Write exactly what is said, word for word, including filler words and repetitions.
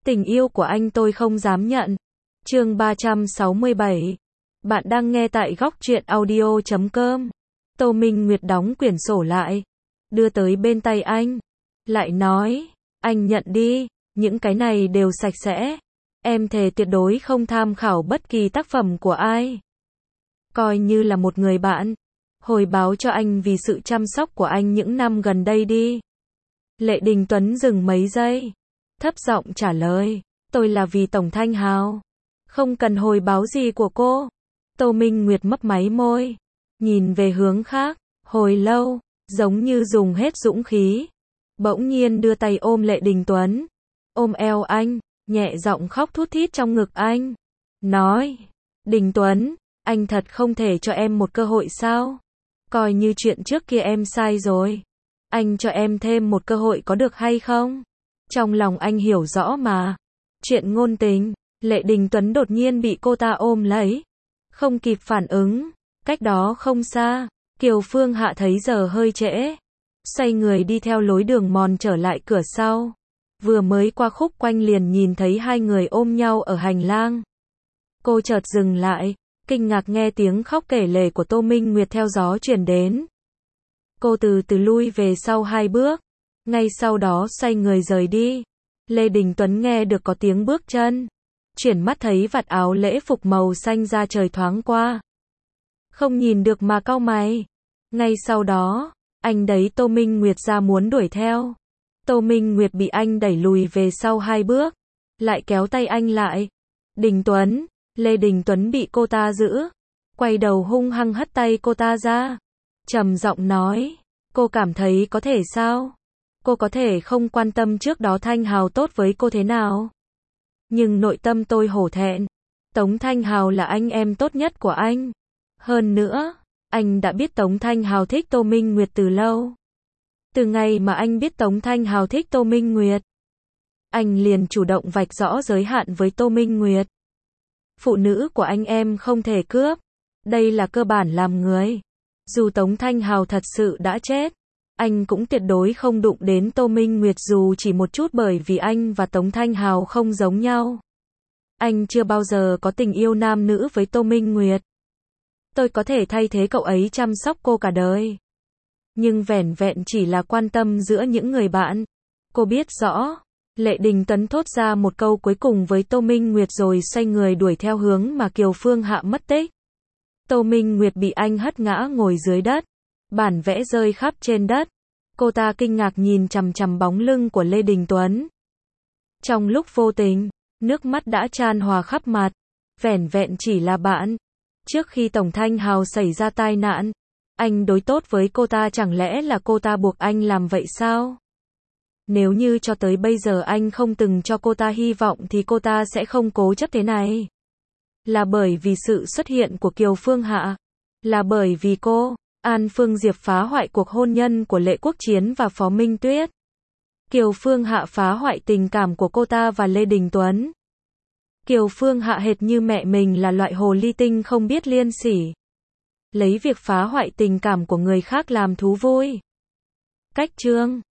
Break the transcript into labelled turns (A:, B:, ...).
A: Tình yêu của anh tôi không dám nhận. Chương ba trăm sáu mươi bảy. Bạn đang nghe tại góc truyện audio chấm com. Tô Minh Nguyệt đóng quyển sổ lại, đưa tới bên tay anh, lại nói, anh nhận đi, những cái này đều sạch sẽ. Em thề tuyệt đối không tham khảo bất kỳ tác phẩm của ai. Coi như là một người bạn, hồi báo cho anh vì sự chăm sóc của anh những năm gần đây đi. Lệ Đình Tuấn dừng mấy giây, thấp giọng trả lời, tôi là vì Tổng Thanh Hào. Không cần hồi báo gì của cô. Tô Minh Nguyệt mấp máy môi, nhìn về hướng khác, hồi lâu, giống như dùng hết dũng khí. Bỗng nhiên đưa tay ôm Lệ Đình Tuấn, ôm eo anh, nhẹ giọng khóc thút thít trong ngực anh. Nói, Đình Tuấn, anh thật không thể cho em một cơ hội sao? Coi như chuyện trước kia em sai rồi. Anh cho em thêm một cơ hội có được hay không? Trong lòng anh hiểu rõ mà. Chuyện ngôn tình, Lệ Đình Tuấn đột nhiên bị cô ta ôm lấy. Không kịp phản ứng, cách đó không xa, Kiều Phương Hạ thấy giờ hơi trễ. Xoay người đi theo lối đường mòn trở lại cửa sau. Vừa mới qua khúc quanh liền nhìn thấy hai người ôm nhau ở hành lang. Cô chợt dừng lại, kinh ngạc nghe tiếng khóc kể lể của Tô Minh Nguyệt theo gió truyền đến. Cô từ từ lui về sau hai bước, ngay sau đó xoay người rời đi. Lê Đình Tuấn nghe được có tiếng bước chân, chuyển mắt thấy vạt áo lễ phục màu xanh da trời thoáng qua. Không nhìn được mà cau mày. Ngay sau đó, anh đẩy Tô Minh Nguyệt ra muốn đuổi theo. Tô Minh Nguyệt bị anh đẩy lùi về sau hai bước, lại kéo tay anh lại. Đình Tuấn, Lê Đình Tuấn bị cô ta giữ, quay đầu hung hăng hất tay cô ta ra. Trầm giọng nói, cô cảm thấy có thể sao? Cô có thể không quan tâm trước đó Thanh Hào tốt với cô thế nào? Nhưng nội tâm tôi hổ thẹn. Tống Thanh Hào là anh em tốt nhất của anh. Hơn nữa, anh đã biết Tống Thanh Hào thích Tô Minh Nguyệt từ lâu. Từ ngày mà anh biết Tống Thanh Hào thích Tô Minh Nguyệt, anh liền chủ động vạch rõ giới hạn với Tô Minh Nguyệt. Phụ nữ của anh em không thể cướp. Đây là cơ bản làm người. Dù Tống Thanh Hào thật sự đã chết, anh cũng tuyệt đối không đụng đến Tô Minh Nguyệt dù chỉ một chút, bởi vì anh và Tống Thanh Hào không giống nhau. Anh chưa bao giờ có tình yêu nam nữ với Tô Minh Nguyệt. Tôi có thể thay thế cậu ấy chăm sóc cô cả đời. Nhưng vẻn vẹn chỉ là quan tâm giữa những người bạn. Cô biết rõ. Lệ Đình Tuấn thốt ra một câu cuối cùng với Tô Minh Nguyệt rồi xoay người đuổi theo hướng mà Kiều Phương Hạ mất tích. Tô Minh Nguyệt bị anh hất ngã ngồi dưới đất. Bản vẽ rơi khắp trên đất. Cô ta kinh ngạc nhìn chằm chằm bóng lưng của Lê Đình Tuấn. Trong lúc vô tình, nước mắt đã tràn hòa khắp mặt. Vẻn vẹn chỉ là bạn. Trước khi Tổng Thanh Hào xảy ra tai nạn, anh đối tốt với cô ta, chẳng lẽ là cô ta buộc anh làm vậy sao? Nếu như cho tới bây giờ anh không từng cho cô ta hy vọng thì cô ta sẽ không cố chấp thế này. Là bởi vì sự xuất hiện của Kiều Phương Hạ. Là bởi vì cô, An Phương Diệp phá hoại cuộc hôn nhân của Lệ Quốc Chiến và Phó Minh Tuyết. Kiều Phương Hạ phá hoại tình cảm của cô ta và Lê Đình Tuấn. Kiều Phương Hạ hệt như mẹ mình là loại hồ ly tinh không biết liêm sỉ. Lấy việc phá hoại tình cảm của người khác làm thú vui. Cách chương